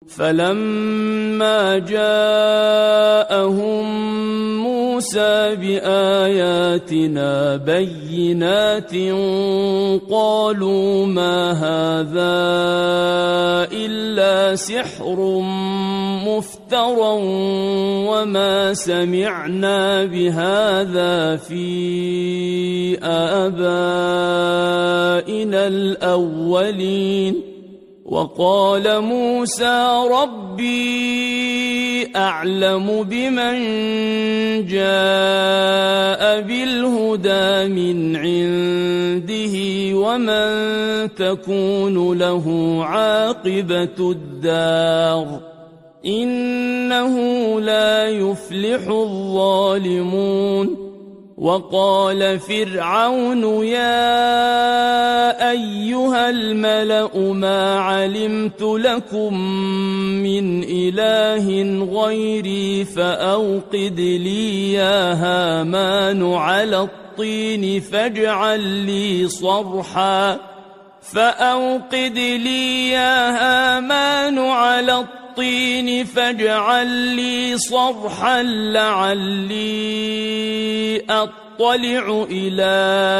فلما جاءهم موسى بآياتنا بينات قالوا ما هذا إلا سحر مفترى وما سمعنا بهذا في آبائنا الأولين. وقال موسى ربي أعلم بمن جاء بالهدى من عنده ومن تكون له عاقبة الدار إنه لا يفلح الظالمون. وقال فرعون يا أيها الملأ ما علمت لكم من إله غيري فأوقد لي يا هامان على الطين فاجعل لي صرحا لعلي أطلع إلى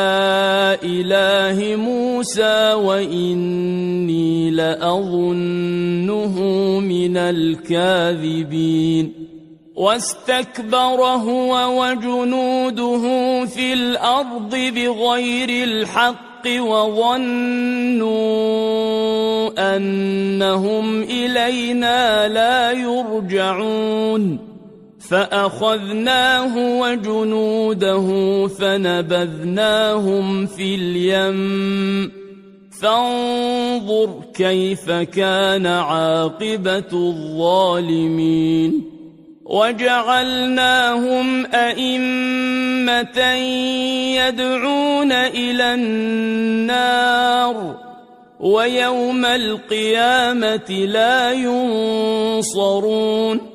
إله موسى وإني لأظنه من الكاذبين. واستكبر هو وجنوده في الأرض بغير الحق وظنوا أنهم إلينا لا يرجعون. فأخذناه وجنوده فنبذناهم في اليم فانظر كيف كان عاقبة الظالمين. وجعلناهم أئمة يدعون إلى النار ويوم القيامة لا ينصرون.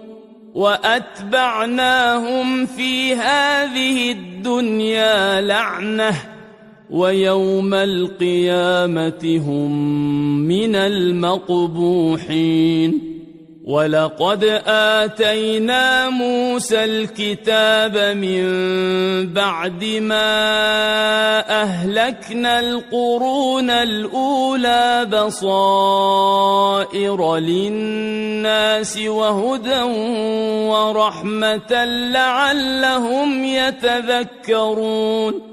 وأتبعناهم في هذه الدنيا لعنة ويوم القيامة هم من المقبوحين. ولقد آتينا موسى الكتاب من بعد ما أهلكنا القرون الأولى بصائر للناس وهدى ورحمة لعلهم يتذكرون.